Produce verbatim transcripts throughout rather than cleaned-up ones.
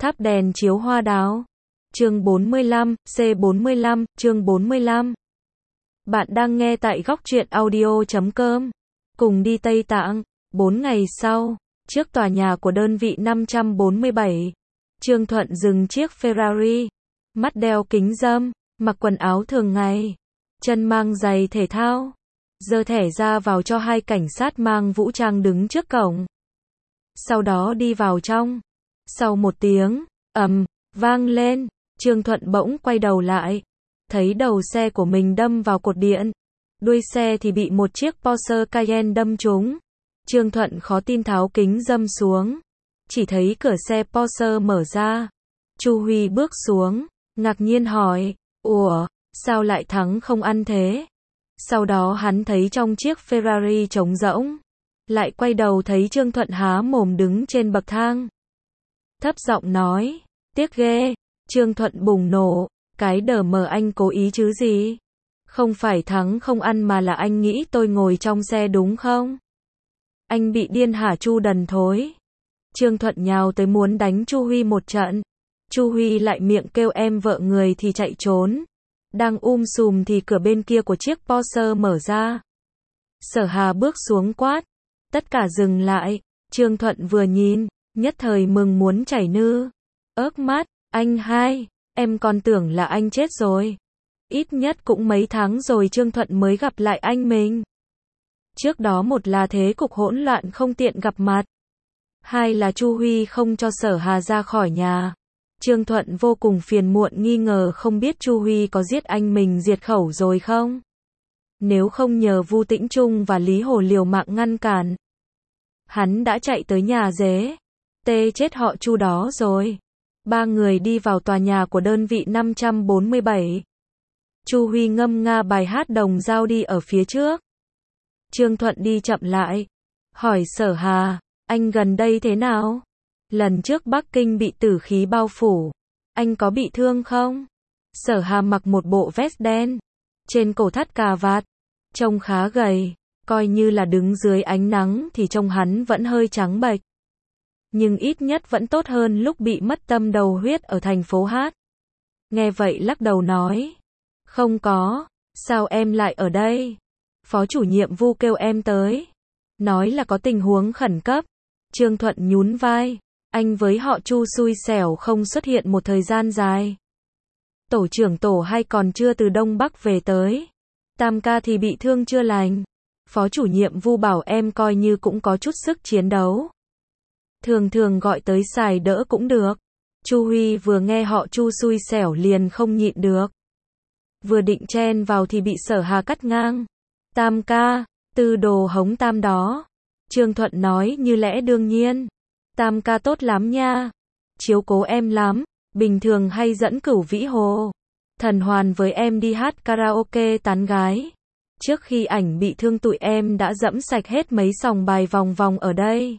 Tháp đèn chiếu hoa đào. Chương bốn mươi lăm, C bốn mươi lăm, chương bốn mươi lăm. Bạn đang nghe tại góc truyện audio chấm com. Cùng đi Tây Tạng. Bốn ngày sau, trước tòa nhà của đơn vị năm trăm bốn mươi bảy, Trương Thuận dừng chiếc Ferrari, mắt đeo kính râm, mặc quần áo thường ngày, chân mang giày thể thao, giơ thẻ ra vào cho hai cảnh sát mang vũ trang đứng trước cổng. Sau đó đi vào trong. Sau một tiếng ầm vang lên, Trương Thuận bỗng quay đầu lại, thấy đầu xe của mình đâm vào cột điện, đuôi xe thì bị một chiếc Porsche Cayenne đâm trúng. Trương Thuận khó tin tháo kính râm xuống, chỉ thấy cửa xe Porsche mở ra. Chu Huy bước xuống, ngạc nhiên hỏi, ủa, sao lại thắng không ăn thế? Sau đó hắn thấy trong chiếc Ferrari trống rỗng, lại quay đầu thấy Trương Thuận há mồm đứng trên bậc thang. Thấp giọng nói, tiếc ghê. Trương Thuận bùng nổ, cái đờ mờ anh cố ý chứ gì? Không phải thắng không ăn mà là anh nghĩ tôi ngồi trong xe đúng không? Anh bị điên hả Chu đần thối? Trương Thuận nhào tới muốn đánh Chu Huy một trận. Chu Huy lại miệng kêu em vợ người thì chạy trốn. Đang um sùm thì cửa bên kia của chiếc Porsche mở ra. Sở Hà bước xuống quát. Tất cả dừng lại. Trương Thuận vừa nhìn, nhất thời mừng muốn chảy nư. Ớt mắt, anh hai, em còn tưởng là anh chết rồi. Ít nhất cũng mấy tháng rồi Trương Thuận mới gặp lại anh mình. Trước đó một là thế cục hỗn loạn không tiện gặp mặt. Hai là Chu Huy không cho Sở Hà ra khỏi nhà. Trương Thuận vô cùng phiền muộn nghi ngờ không biết Chu Huy có giết anh mình diệt khẩu rồi không. Nếu không nhờ Vu Tĩnh Trung và Lý Hồ liều mạng ngăn cản, hắn đã chạy tới nhà dế. Tê chết họ Chu đó rồi. Ba người đi vào tòa nhà của đơn vị năm trăm bốn mươi bảy. Chu Huy ngâm nga bài hát Đồng Dao đi ở phía trước. Trương Thuận đi chậm lại, hỏi Sở Hà, anh gần đây thế nào? Lần trước Bắc Kinh bị tử khí bao phủ, anh có bị thương không? Sở Hà mặc một bộ vest đen, trên cổ thắt cà vạt, trông khá gầy, coi như là đứng dưới ánh nắng thì trông hắn vẫn hơi trắng bệch. Nhưng ít nhất vẫn tốt hơn lúc bị mất tâm đầu huyết ở thành phố Hát. Nghe vậy lắc đầu nói, không có, sao em lại ở đây? Phó chủ nhiệm Vu kêu em tới, nói là có tình huống khẩn cấp. Trương Thuận nhún vai, anh với họ Chu xui xẻo không xuất hiện một thời gian dài. Tổ trưởng tổ hai còn chưa từ Đông Bắc về tới. Tam ca thì bị thương chưa lành. Phó chủ nhiệm Vu bảo em coi như cũng có chút sức chiến đấu. Thường thường gọi tới xài đỡ cũng được. Chu Huy vừa nghe họ Chu xui xẻo liền không nhịn được. Vừa định chen vào thì bị Sở Hà cắt ngang. Tam ca, tư đồ hống tam đó. Trương Thuận nói như lẽ đương nhiên. Tam ca tốt lắm nha. Chiếu cố em lắm. Bình thường hay dẫn Cửu Vĩ Hồ, Thần Hoàn với em đi hát karaoke tán gái. Trước khi ảnh bị thương tụi em đã dẫm sạch hết mấy sòng bài vòng vòng ở đây.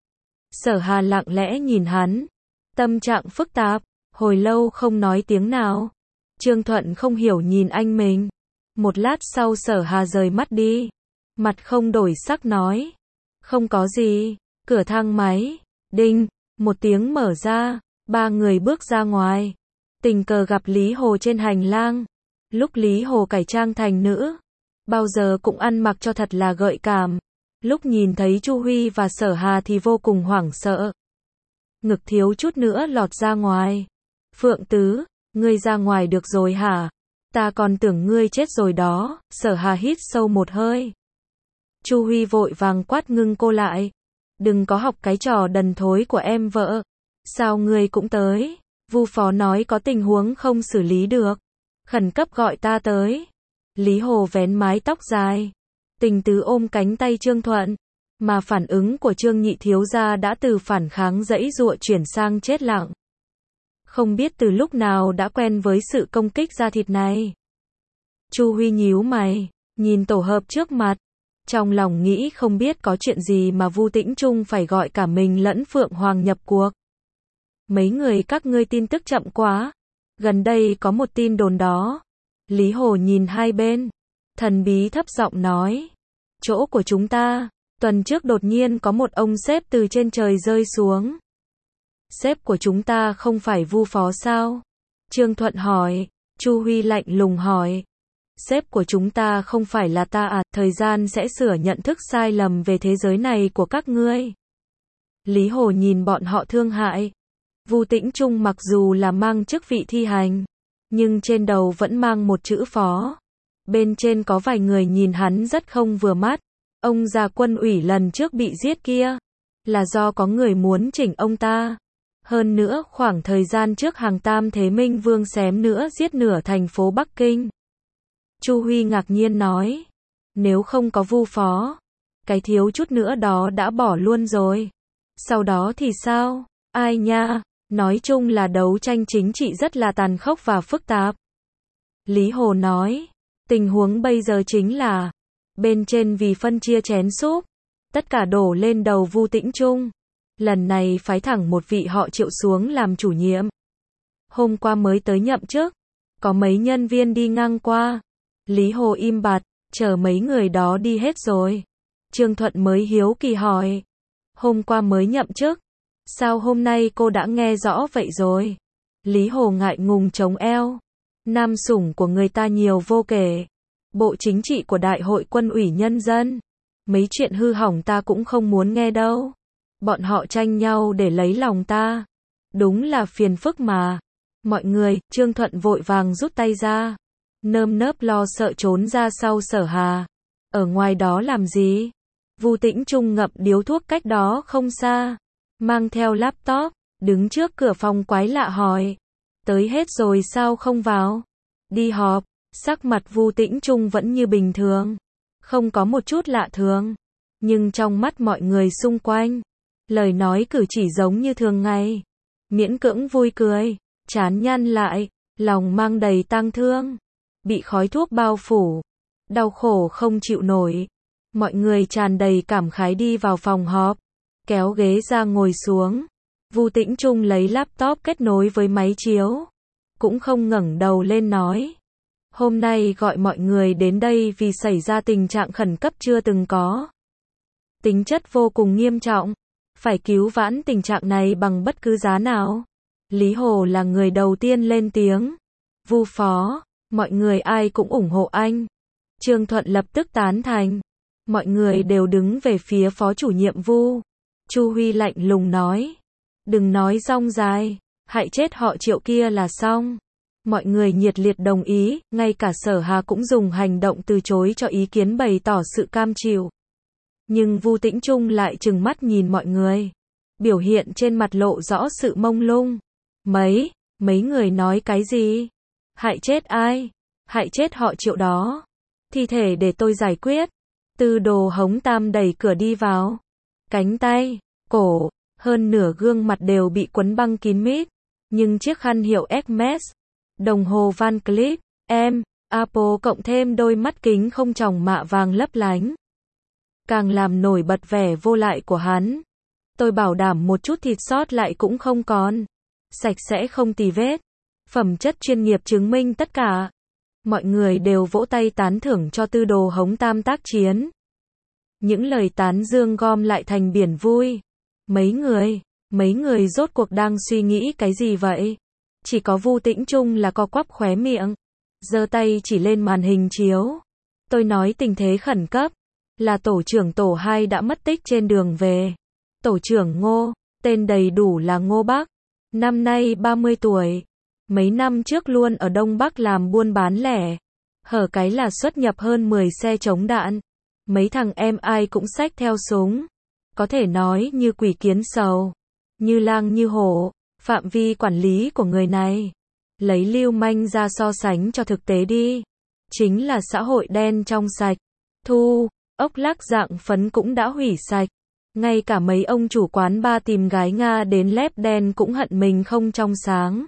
Sở Hà lặng lẽ nhìn hắn, tâm trạng phức tạp, hồi lâu không nói tiếng nào. Trương Thuận không hiểu nhìn anh mình. Một lát sau Sở Hà rời mắt đi, mặt không đổi sắc nói, không có gì. Cửa thang máy, đinh, một tiếng mở ra, ba người bước ra ngoài. Tình cờ gặp Lý Hồ trên hành lang. Lúc Lý Hồ cải trang thành nữ, bao giờ cũng ăn mặc cho thật là gợi cảm. Lúc nhìn thấy Chu Huy và Sở Hà thì vô cùng hoảng sợ. Ngực thiếu chút nữa lọt ra ngoài. Phượng Tứ, ngươi ra ngoài được rồi hả? Ta còn tưởng ngươi chết rồi đó. Sở Hà hít sâu một hơi. Chu Huy vội vàng quát ngưng cô lại. Đừng có học cái trò đần thối của em vợ. Sao ngươi cũng tới? Vu phó nói có tình huống không xử lý được, khẩn cấp gọi ta tới. Lý Hồ vén mái tóc dài, Tình Tứ ôm cánh tay Trương Thuận, mà phản ứng của Trương nhị thiếu gia đã từ phản kháng giãy giụa chuyển sang chết lặng. Không biết từ lúc nào đã quen với sự công kích da thịt này. Chu Huy nhíu mày, nhìn tổ hợp trước mặt, trong lòng nghĩ không biết có chuyện gì mà Vu Tĩnh Trung phải gọi cả mình lẫn Phượng Hoàng nhập cuộc. Mấy người các ngươi tin tức chậm quá. Gần đây có một tin đồn đó. Lý Hồ nhìn hai bên, thần bí thấp giọng nói, chỗ của chúng ta, tuần trước đột nhiên có một ông sếp từ trên trời rơi xuống. Sếp của chúng ta không phải Vu Phó sao? Trương Thuận hỏi. Chu Huy lạnh lùng hỏi. Sếp của chúng ta không phải là ta à, thời gian sẽ sửa nhận thức sai lầm về thế giới này của các ngươi. Lý Hồ nhìn bọn họ thương hại. Vu Tĩnh Trung mặc dù là mang chức vị thi hành, nhưng trên đầu vẫn mang một chữ phó. Bên trên có vài người nhìn hắn rất không vừa mắt. Ông già Quân ủy lần trước bị giết kia, là do có người muốn chỉnh ông ta. Hơn nữa khoảng thời gian trước hàng Tam Thế Minh Vương xém nữa giết nửa thành phố Bắc Kinh. Chu Huy ngạc nhiên nói. Nếu không có Vu Phó, cái thiếu chút nữa đó đã bỏ luôn rồi. Sau đó thì sao? Ai nha? Nói chung là đấu tranh chính trị rất là tàn khốc và phức tạp. Lý Hồ nói. Tình huống bây giờ chính là bên trên vì phân chia chén súp, tất cả đổ lên đầu Vu Tĩnh Trung. Lần này phái thẳng một vị họ Triệu xuống làm chủ nhiệm. Hôm qua mới tới nhậm chức, có mấy nhân viên đi ngang qua. Lý Hồ im bặt, chờ mấy người đó đi hết rồi. Trương Thuận mới hiếu kỳ hỏi. Hôm qua mới nhậm chức, sao hôm nay cô đã nghe rõ vậy rồi? Lý Hồ ngại ngùng chống eo. Nam sủng của người ta nhiều vô kể. Bộ chính trị của Đại hội Quân ủy Nhân dân. Mấy chuyện hư hỏng ta cũng không muốn nghe đâu. Bọn họ tranh nhau để lấy lòng ta. Đúng là phiền phức mà. Mọi người, Trương Thuận vội vàng rút tay ra. Nơm nớp lo sợ trốn ra sau Sở Hà. Ở ngoài đó làm gì? Vu Tĩnh Trung ngậm điếu thuốc cách đó không xa. Mang theo laptop, đứng trước cửa phòng quái lạ hỏi. Tới hết rồi sao không vào? Đi họp. Sắc mặt Vu Tĩnh Trung vẫn như bình thường. Không có một chút lạ thường. Nhưng trong mắt mọi người xung quanh, lời nói cử chỉ giống như thường ngày. Miễn cưỡng vui cười, chán nhăn lại, lòng mang đầy tang thương. Bị khói thuốc bao phủ, đau khổ không chịu nổi. Mọi người tràn đầy cảm khái đi vào phòng họp, kéo ghế ra ngồi xuống. Vu Tĩnh Trung lấy laptop kết nối với máy chiếu, cũng không ngẩng đầu lên nói. Hôm nay gọi mọi người đến đây vì xảy ra tình trạng khẩn cấp chưa từng có. Tính chất vô cùng nghiêm trọng, phải cứu vãn tình trạng này bằng bất cứ giá nào. Lý Hồ là người đầu tiên lên tiếng. Vu Phó, mọi người ai cũng ủng hộ anh. Trương Thuận lập tức tán thành. Mọi người đều đứng về phía phó chủ nhiệm Vu. Chu Huy lạnh lùng nói. Đừng nói rong dài, hại chết họ Triệu kia là xong. Mọi người nhiệt liệt đồng ý, ngay cả Sở Hà cũng dùng hành động từ chối cho ý kiến bày tỏ sự cam chịu. Nhưng Vu Tĩnh Trung lại trừng mắt nhìn mọi người. Biểu hiện trên mặt lộ rõ sự mông lung. Mấy, mấy người nói cái gì? Hại chết ai? Hại chết họ Triệu đó. Thi thể để tôi giải quyết. Tư Đồ Hống Tam đẩy cửa đi vào. Cánh tay, cổ, hơn nửa gương mặt đều bị quấn băng kín mít. Nhưng chiếc khăn hiệu Hermes, đồng hồ Van Cleef, em, Apple cộng thêm đôi mắt kính không tròng mạ vàng lấp lánh, càng làm nổi bật vẻ vô lại của hắn. Tôi bảo đảm một chút thịt sót lại cũng không còn. Sạch sẽ không tì vết. Phẩm chất chuyên nghiệp chứng minh tất cả. Mọi người đều vỗ tay tán thưởng cho Tư Đồ Hống Tam tác chiến. Những lời tán dương gom lại thành biển vui. Mấy người, mấy người rốt cuộc đang suy nghĩ cái gì vậy? Chỉ có Vu Tĩnh Trung là co quắp khóe miệng, giơ tay chỉ lên màn hình chiếu. Tôi nói tình thế khẩn cấp, là tổ trưởng tổ hai đã mất tích trên đường về. Tổ trưởng Ngô, tên đầy đủ là Ngô Bắc, năm nay ba mươi tuổi. Mấy năm trước luôn ở Đông Bắc làm buôn bán lẻ. Hở cái là xuất nhập hơn mười xe chống đạn. Mấy thằng em ai cũng xách theo súng. Có thể nói như quỷ kiến sầu, như lang như hổ. Phạm vi quản lý của người này, lấy lưu manh ra so sánh cho thực tế đi, chính là xã hội đen trong sạch. Thu, ốc lác dạng phấn cũng đã hủy sạch. Ngay cả mấy ông chủ quán bar tìm gái Nga đến lép đen cũng hận mình không trong sáng.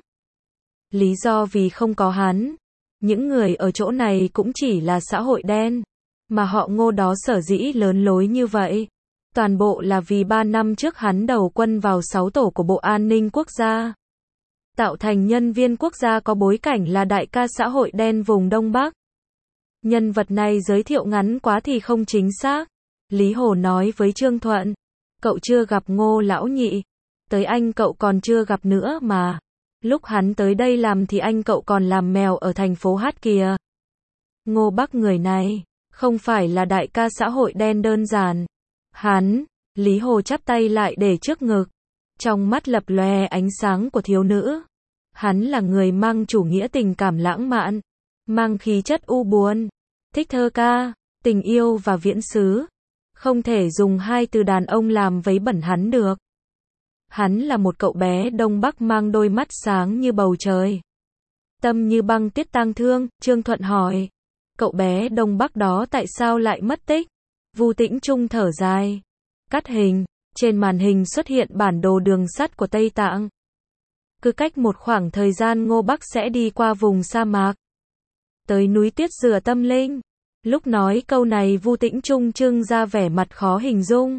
Lý do vì không có hắn, những người ở chỗ này cũng chỉ là xã hội đen, mà họ Ngô đó sở dĩ lớn lối như vậy. Toàn bộ là vì ba năm trước hắn đầu quân vào sáu tổ của Bộ An ninh Quốc gia. Tạo thành nhân viên quốc gia có bối cảnh là đại ca xã hội đen vùng Đông Bắc. Nhân vật này giới thiệu ngắn quá thì không chính xác. Lý Hồ nói với Trương Thuận. Cậu chưa gặp Ngô lão nhị. tới anh cậu còn chưa gặp nữa mà. Lúc hắn tới đây làm thì anh cậu còn làm mèo ở thành phố Hát kìa. Ngô Bắc người này, không phải là đại ca xã hội đen đơn giản. Hắn, Lý Hồ chắp tay lại để trước ngực. Trong mắt lập lòe ánh sáng của thiếu nữ. Hắn là người mang chủ nghĩa tình cảm lãng mạn, mang khí chất u buồn, thích thơ ca, tình yêu và viễn xứ. Không thể dùng hai từ đàn ông làm vấy bẩn hắn được. Hắn là một cậu bé Đông Bắc mang đôi mắt sáng như bầu trời. Tâm như băng tuyết tang thương, Trương Thuận hỏi. Cậu bé Đông Bắc đó tại sao lại mất tích? Vu Tĩnh Trung thở dài. Cắt hình, trên màn hình xuất hiện bản đồ đường sắt của Tây Tạng. Cứ cách một khoảng thời gian Ngô Bắc sẽ đi qua vùng sa mạc. Tới núi tuyết rửa tâm linh. Lúc nói câu này Vu Tĩnh Trung trưng ra vẻ mặt khó hình dung.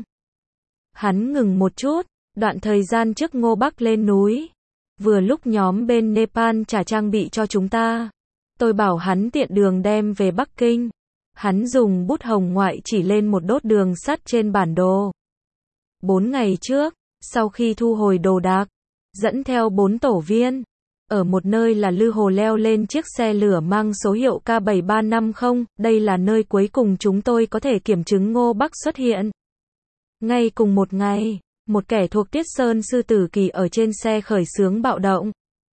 Hắn ngừng một chút, đoạn thời gian trước Ngô Bắc lên núi. Vừa lúc nhóm bên Nepal trả trang bị cho chúng ta. Tôi bảo hắn tiện đường đem về Bắc Kinh. Hắn dùng bút hồng ngoại chỉ lên một đốt đường sắt trên bản đồ. Bốn ngày trước, sau khi thu hồi đồ đạc, dẫn theo bốn tổ viên, ở một nơi là Lư Hồ leo lên chiếc xe lửa mang số hiệu K bảy ba năm không, đây là nơi cuối cùng chúng tôi có thể kiểm chứng Ngô Bắc xuất hiện. Ngay cùng một ngày, một kẻ thuộc Tiết Sơn Sư Tử Kỳ ở trên xe khởi xướng bạo động.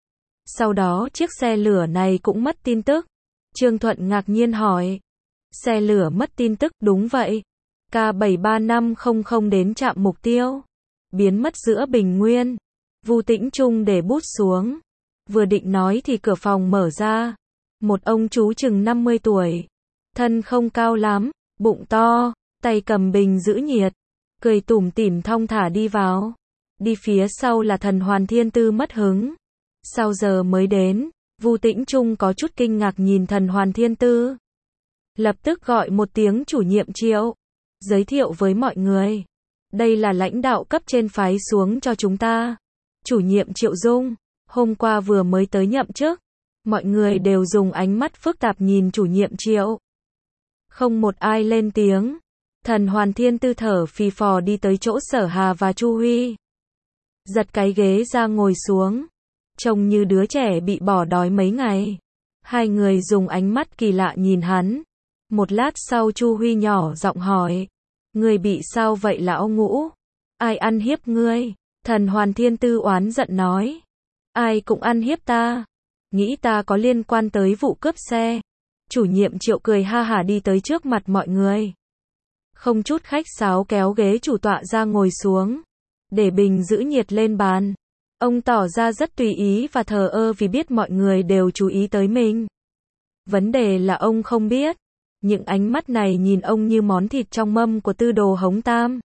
Sau đó chiếc xe lửa này cũng mất tin tức. Trương Thuận ngạc nhiên hỏi. Xe lửa mất tin tức, đúng vậy. K bảy ba năm không không đến trạm mục tiêu. Biến mất giữa bình nguyên. Vu Tĩnh Trung để bút xuống. Vừa định nói thì cửa phòng mở ra. Một ông chú chừng năm mươi tuổi. Thân không cao lắm, bụng to, tay cầm bình giữ nhiệt. Cười tủm tỉm thong thả đi vào. Đi phía sau là Thần Hoàn Thiên Tư mất hứng. Sao giờ mới đến? Vu Tĩnh Trung có chút kinh ngạc nhìn Thần Hoàn Thiên Tư. Lập tức gọi một tiếng chủ nhiệm Triệu. Giới thiệu với mọi người. Đây là lãnh đạo cấp trên phái xuống cho chúng ta. Chủ nhiệm Triệu Dung, hôm qua vừa mới tới nhậm chức. Mọi người đều dùng ánh mắt phức tạp nhìn chủ nhiệm Triệu. Không một ai lên tiếng. Thần Hoàn Thiên Tư thở phì phò đi tới chỗ Sở Hà và Chu Huy. Giật cái ghế ra ngồi xuống. Trông như đứa trẻ bị bỏ đói mấy ngày. Hai người dùng ánh mắt kỳ lạ nhìn hắn. Một lát sau Chu Huy nhỏ giọng hỏi. Ngươi bị sao vậy lão Ngũ? Ai ăn hiếp ngươi? Thần Hoàn Thiên Tư oán giận nói. Ai cũng ăn hiếp ta. Nghĩ ta có liên quan tới vụ cướp xe. Chủ nhiệm Triệu cười ha hả đi tới trước mặt mọi người. Không chút khách sáo kéo ghế chủ tọa ra ngồi xuống. Để bình giữ nhiệt lên bàn. Ông tỏ ra rất tùy ý và thờ ơ vì biết mọi người đều chú ý tới mình. Vấn đề là ông không biết. Những ánh mắt này nhìn ông như món thịt trong mâm của tư đồ Hống Tam.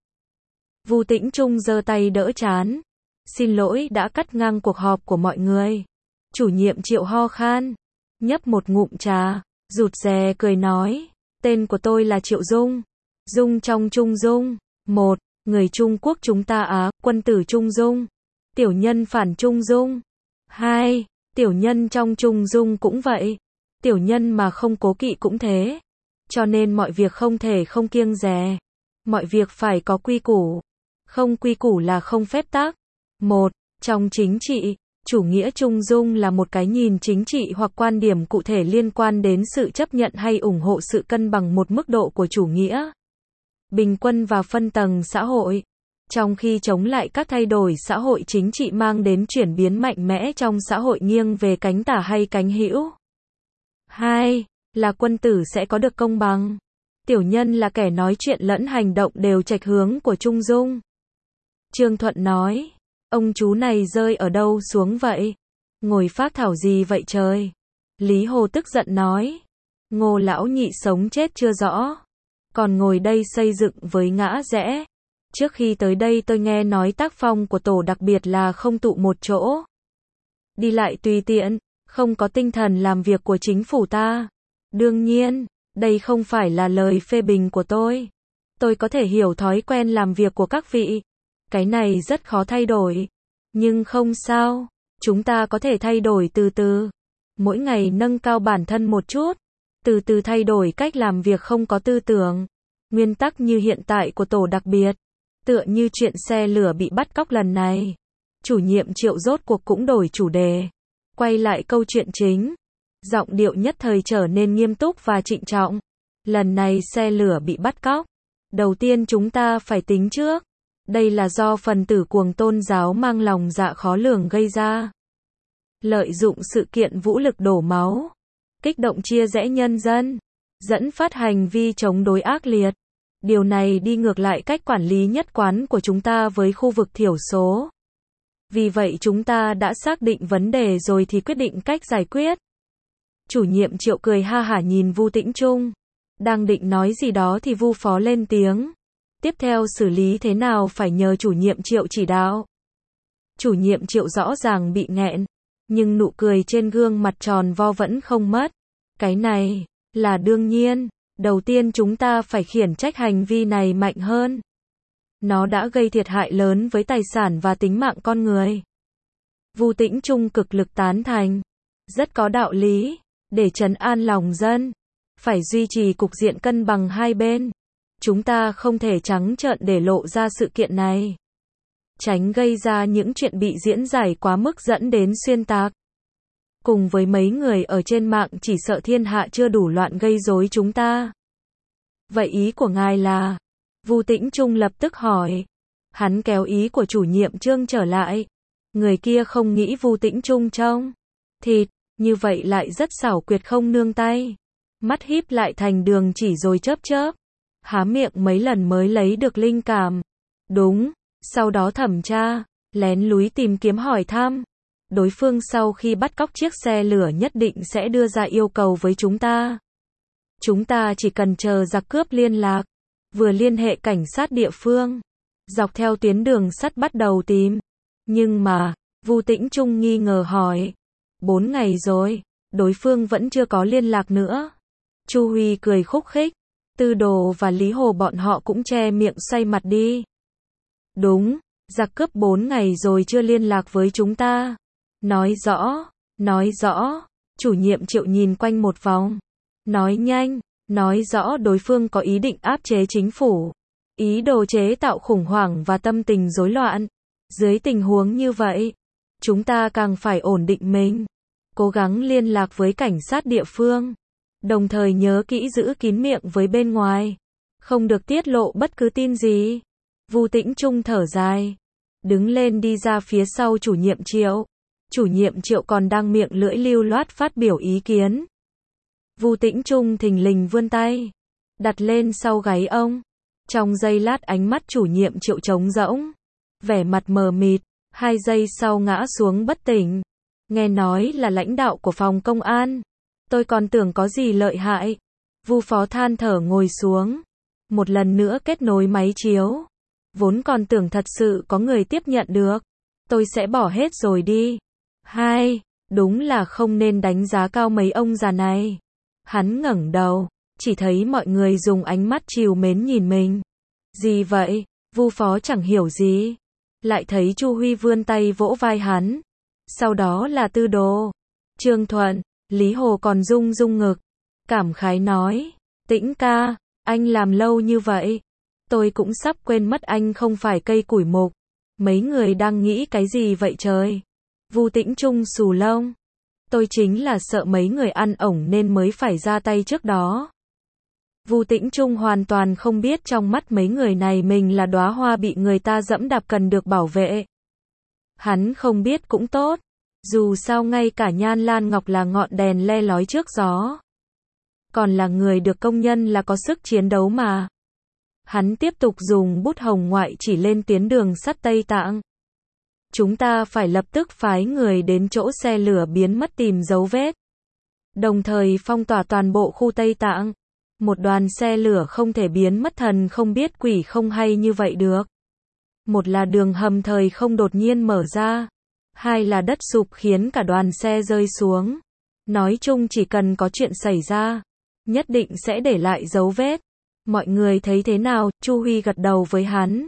Vu Tĩnh Trung giơ tay đỡ trán. Xin lỗi đã cắt ngang cuộc họp của mọi người. Chủ nhiệm Triệu ho khan. Nhấp một ngụm trà. Rụt rè cười nói. Tên của tôi là Triệu Dung. Dung trong Trung Dung. Một. Người Trung Quốc chúng ta Á, quân tử Trung Dung. Tiểu nhân phản Trung Dung. Hai. Tiểu nhân trong Trung Dung cũng vậy. Tiểu nhân mà không cố kỵ cũng thế. Cho nên mọi việc không thể không kiêng dè. Mọi việc phải có quy củ. Không quy củ là không phép tắc. Một. Trong chính trị, chủ nghĩa trung dung là một cái nhìn chính trị hoặc quan điểm cụ thể liên quan đến sự chấp nhận hay ủng hộ sự cân bằng một mức độ của chủ nghĩa bình quân và phân tầng xã hội. Trong khi chống lại các thay đổi xã hội chính trị mang đến chuyển biến mạnh mẽ trong xã hội nghiêng về cánh tả hay cánh hữu. Hai. Là quân tử sẽ có được công bằng. Tiểu nhân là kẻ nói chuyện lẫn hành động đều chệch hướng của Trung Dung. Trương Thuận nói. Ông chú này rơi ở đâu xuống vậy? Ngồi phác thảo gì vậy trời? Lý Hồ tức giận nói. Ngô lão nhị sống chết chưa rõ. Còn ngồi đây xây dựng với ngã rẽ. Trước khi tới đây tôi nghe nói tác phong của tổ đặc biệt là không tụ một chỗ. Đi lại tùy tiện, không có tinh thần làm việc của chính phủ ta. Đương nhiên, đây không phải là lời phê bình của tôi. Tôi có thể hiểu thói quen làm việc của các vị. Cái này rất khó thay đổi. Nhưng không sao, chúng ta có thể thay đổi từ từ. Mỗi ngày nâng cao bản thân một chút. Từ từ thay đổi cách làm việc không có tư tưởng. Nguyên tắc như hiện tại của tổ đặc biệt. Tựa như chuyện xe lửa bị bắt cóc lần này. Chủ nhiệm Triệu rốt cuộc cũng đổi chủ đề. Quay lại câu chuyện chính. Giọng điệu nhất thời trở nên nghiêm túc và trịnh trọng. Lần này xe lửa bị bắt cóc. Đầu tiên chúng ta phải tính trước. Đây là do phần tử cuồng tôn giáo mang lòng dạ khó lường gây ra. Lợi dụng sự kiện vũ lực đổ máu. Kích động chia rẽ nhân dân. Dẫn phát hành vi chống đối ác liệt. Điều này đi ngược lại cách quản lý nhất quán của chúng ta với khu vực thiểu số. Vì vậy chúng ta đã xác định vấn đề rồi thì quyết định cách giải quyết. Chủ nhiệm Triệu cười ha hả nhìn Vu Tĩnh Trung. Đang định nói gì đó thì Vu Phó lên tiếng. Tiếp theo xử lý thế nào phải nhờ chủ nhiệm Triệu chỉ đạo. Chủ nhiệm Triệu rõ ràng bị nghẹn. Nhưng nụ cười trên gương mặt tròn vo vẫn không mất. Cái này là đương nhiên. Đầu tiên chúng ta phải khiển trách hành vi này mạnh hơn. Nó đã gây thiệt hại lớn với tài sản và tính mạng con người. Vu Tĩnh Trung cực lực tán thành. Rất có đạo lý. Để trấn an lòng dân. Phải duy trì cục diện cân bằng hai bên. Chúng ta không thể trắng trợn để lộ ra sự kiện này. Tránh gây ra những chuyện bị diễn giải quá mức dẫn đến xuyên tạc. Cùng với mấy người ở trên mạng chỉ sợ thiên hạ chưa đủ loạn gây rối chúng ta. Vậy ý của ngài là? Vu Tĩnh Trung lập tức hỏi. Hắn kéo ý của chủ nhiệm Trương trở lại. Người kia không nghĩ Vu Tĩnh Trung trông thịt, như vậy lại rất xảo quyệt không nương tay. Mắt híp lại thành đường chỉ rồi chớp chớp. Há miệng mấy lần mới lấy được linh cảm. Đúng, sau đó thẩm tra, lén lúi tìm kiếm hỏi thăm. Đối phương sau khi bắt cóc chiếc xe lửa nhất định sẽ đưa ra yêu cầu với chúng ta. Chúng ta chỉ cần chờ giặc cướp liên lạc, vừa liên hệ cảnh sát địa phương, dọc theo tuyến đường sắt bắt đầu tìm. Nhưng mà, Vu Tĩnh Trung nghi ngờ hỏi, bốn ngày rồi, đối phương vẫn chưa có liên lạc nữa. Chu Huy cười khúc khích, Tư Đồ và Lý Hồ bọn họ cũng che miệng xoay mặt đi. Đúng, giặc cướp bốn ngày rồi chưa liên lạc với chúng ta. Nói rõ, nói rõ, chủ nhiệm Triệu nhìn quanh một vòng. Nói nhanh, nói rõ đối phương có ý định áp chế chính phủ. Ý đồ chế tạo khủng hoảng và tâm tình rối loạn. Dưới tình huống như vậy, chúng ta càng phải ổn định mình. Cố gắng liên lạc với cảnh sát địa phương. Đồng thời nhớ kỹ giữ kín miệng với bên ngoài. Không được tiết lộ bất cứ tin gì. Vu Tĩnh Trung thở dài. Đứng lên đi ra phía sau chủ nhiệm Triệu. Chủ nhiệm Triệu còn đang miệng lưỡi lưu loát phát biểu ý kiến. Vu Tĩnh Trung thình lình vươn tay. Đặt lên sau gáy ông. Trong giây lát ánh mắt chủ nhiệm Triệu trống rỗng. Vẻ mặt mờ mịt. Hai giây sau ngã xuống bất tỉnh. Nghe nói là lãnh đạo của phòng công an. Tôi còn tưởng có gì lợi hại. Vu Phó than thở ngồi xuống. Một lần nữa kết nối máy chiếu. Vốn còn tưởng thật sự có người tiếp nhận được. Tôi sẽ bỏ hết rồi đi. Hai, đúng là không nên đánh giá cao mấy ông già này. Hắn ngẩng đầu, chỉ thấy mọi người dùng ánh mắt trìu mến nhìn mình. Gì vậy? Vu Phó chẳng hiểu gì. Lại thấy Chu Huy vươn tay vỗ vai hắn. Sau đó là Tư Đồ, Trương Thuận, Lý Hồ còn rung rung ngực. Cảm khái nói, Tĩnh ca, anh làm lâu như vậy. Tôi cũng sắp quên mất anh không phải cây củi mục. Mấy người đang nghĩ cái gì vậy trời? Vu Tĩnh Trung xù lông. Tôi chính là sợ mấy người ăn ổng nên mới phải ra tay trước đó. Vu Tĩnh Trung hoàn toàn không biết trong mắt mấy người này mình là đóa hoa bị người ta dẫm đạp cần được bảo vệ. Hắn không biết cũng tốt. Dù sao ngay cả Nhan Lan Ngọc là ngọn đèn le lói trước gió. Còn là người được công nhận là có sức chiến đấu mà. Hắn tiếp tục dùng bút hồng ngoại chỉ lên tuyến đường sắt Tây Tạng. Chúng ta phải lập tức phái người đến chỗ xe lửa biến mất tìm dấu vết. Đồng thời phong tỏa toàn bộ khu Tây Tạng. Một đoàn xe lửa không thể biến mất thần không biết quỷ không hay như vậy được. Một là đường hầm thời không đột nhiên mở ra. Hai là đất sụp khiến cả đoàn xe rơi xuống. Nói chung chỉ cần có chuyện xảy ra, nhất định sẽ để lại dấu vết. Mọi người thấy thế nào? Chu Huy gật đầu với hắn.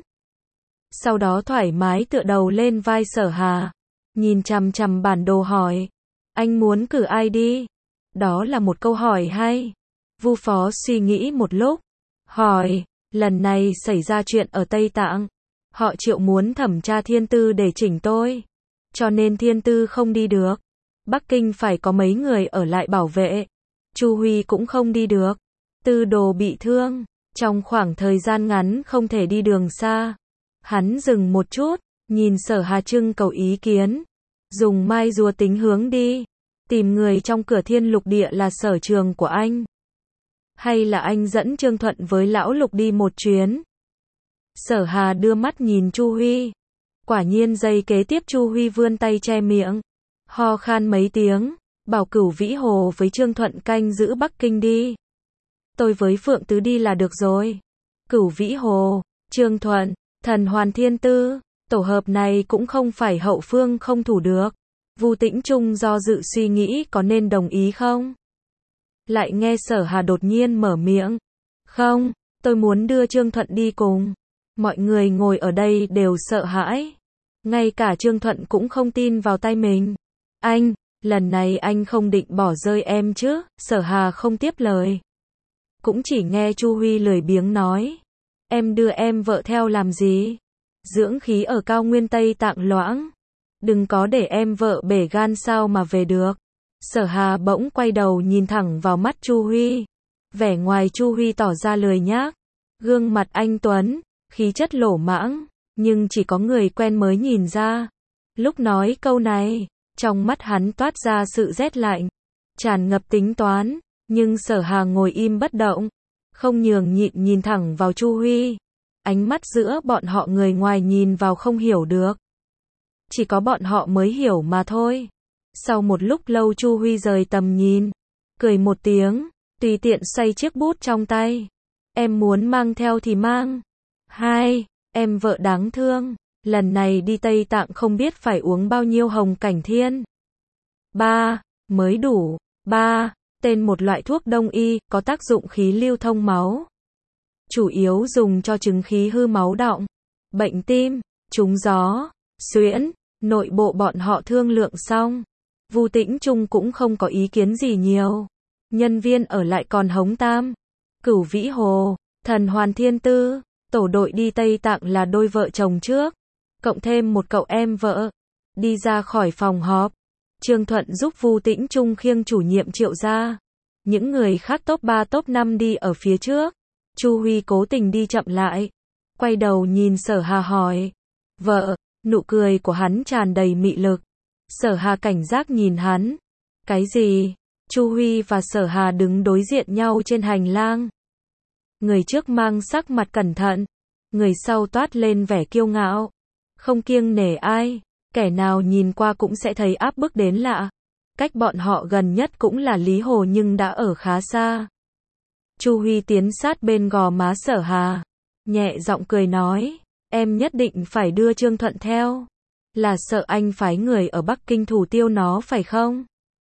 Sau đó thoải mái tựa đầu lên vai Sở Hà. Nhìn chằm chằm bản đồ hỏi. Anh muốn cử ai đi? Đó là một câu hỏi hay. Vu Phó suy nghĩ một lúc. Hỏi, lần này xảy ra chuyện ở Tây Tạng. Họ Triệu muốn thẩm tra Thiên Tư để chỉnh tôi. Cho nên Thiên Tư không đi được. Bắc Kinh phải có mấy người ở lại bảo vệ. Chu Huy cũng không đi được. Tư Đồ bị thương. Trong khoảng thời gian ngắn không thể đi đường xa. Hắn dừng một chút, nhìn Sở Hà trưng cầu ý kiến. Dùng mai rùa tính hướng đi. Tìm người trong cửa Thiên Lục Địa là sở trường của anh. Hay là anh dẫn Trương Thuận với lão Lục đi một chuyến? Sở Hà đưa mắt nhìn Chu Huy. Quả nhiên giây kế tiếp Chu Huy vươn tay che miệng. Ho khan mấy tiếng. Bảo Cửu Vĩ Hồ với Trương Thuận canh giữ Bắc Kinh đi. Tôi với Phượng Tứ đi là được rồi. Cửu Vĩ Hồ, Trương Thuận, Thần Hoàn Thiên Tư. Tổ hợp này cũng không phải hậu phương không thủ được. Vu Tĩnh Trung do dự suy nghĩ có nên đồng ý không? Lại nghe Sở Hà đột nhiên mở miệng. Không, tôi muốn đưa Trương Thuận đi cùng. Mọi người ngồi ở đây đều sợ hãi. Ngay cả Trương Thuận cũng không tin vào tay mình. Anh, lần này anh không định bỏ rơi em chứ? Sở Hà không tiếp lời. Cũng chỉ nghe Chu Huy lười biếng nói. Em đưa em vợ theo làm gì? Dưỡng khí ở cao nguyên Tây Tạng loãng. Đừng có để em vợ bể gan sao mà về được. Sở Hà bỗng quay đầu nhìn thẳng vào mắt Chu Huy. Vẻ ngoài Chu Huy tỏ ra lười nhác. Gương mặt anh tuấn, khí chất lỗ mãng, nhưng chỉ có người quen mới nhìn ra. Lúc nói câu này, trong mắt hắn toát ra sự rét lạnh, tràn ngập tính toán, nhưng Sở Hà ngồi im bất động, không nhường nhịn nhìn thẳng vào Chu Huy. Ánh mắt giữa bọn họ người ngoài nhìn vào không hiểu được. Chỉ có bọn họ mới hiểu mà thôi. Sau một lúc lâu Chu Huy rời tầm nhìn, cười một tiếng, tùy tiện xoay chiếc bút trong tay. Em muốn mang theo thì mang. Hai, em vợ đáng thương, lần này đi Tây Tạng không biết phải uống bao nhiêu hồng cảnh thiên. Ba, mới đủ. Ba, tên một loại thuốc đông y, có tác dụng khí lưu thông máu. Chủ yếu dùng cho chứng khí hư máu đọng, bệnh tim, trúng gió, suyễn. Nội bộ bọn họ thương lượng xong. Vu Tĩnh Trung cũng không có ý kiến gì nhiều. Nhân viên ở lại còn Hống Tam, Cửu Vĩ Hồ, Thần Hoàn Thiên Tư. Tổ đội đi Tây Tạng là đôi vợ chồng trước, cộng thêm một cậu em vợ. Đi ra khỏi phòng họp, Trương Thuận giúp Vu Tĩnh Trung khiêng chủ nhiệm Triệu gia. Những người khác top ba top năm đi ở phía trước. Chu Huy cố tình đi chậm lại, quay đầu nhìn Sở Hà hỏi. Vợ, nụ cười của hắn tràn đầy mị lực. Sở Hà cảnh giác nhìn hắn. Cái gì? Chu Huy và Sở Hà đứng đối diện nhau trên hành lang. Người trước mang sắc mặt cẩn thận, người sau toát lên vẻ kiêu ngạo, không kiêng nể ai, kẻ nào nhìn qua cũng sẽ thấy áp bức đến lạ. Cách bọn họ gần nhất cũng là Lý Hồ nhưng đã ở khá xa. Chu Huy tiến sát bên gò má Sở Hà, nhẹ giọng cười nói, em nhất định phải đưa Trương Thuận theo. Là sợ anh phái người ở Bắc Kinh thủ tiêu nó phải không?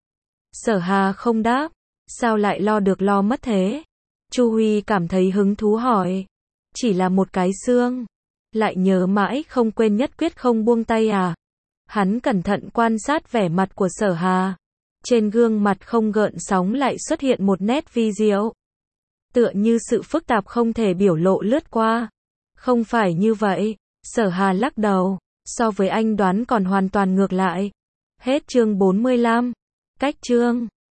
Sở Hà không đáp, sao lại lo được lo mất thế? Chu Huy cảm thấy hứng thú hỏi, chỉ là một cái xương, lại nhớ mãi không quên nhất quyết không buông tay à? Hắn cẩn thận quan sát vẻ mặt của Sở Hà, trên gương mặt không gợn sóng lại xuất hiện một nét vi diệu, tựa như sự phức tạp không thể biểu lộ lướt qua. Không phải như vậy, Sở Hà lắc đầu, so với anh đoán còn hoàn toàn ngược lại. Hết chương bốn mươi lăm, cách chương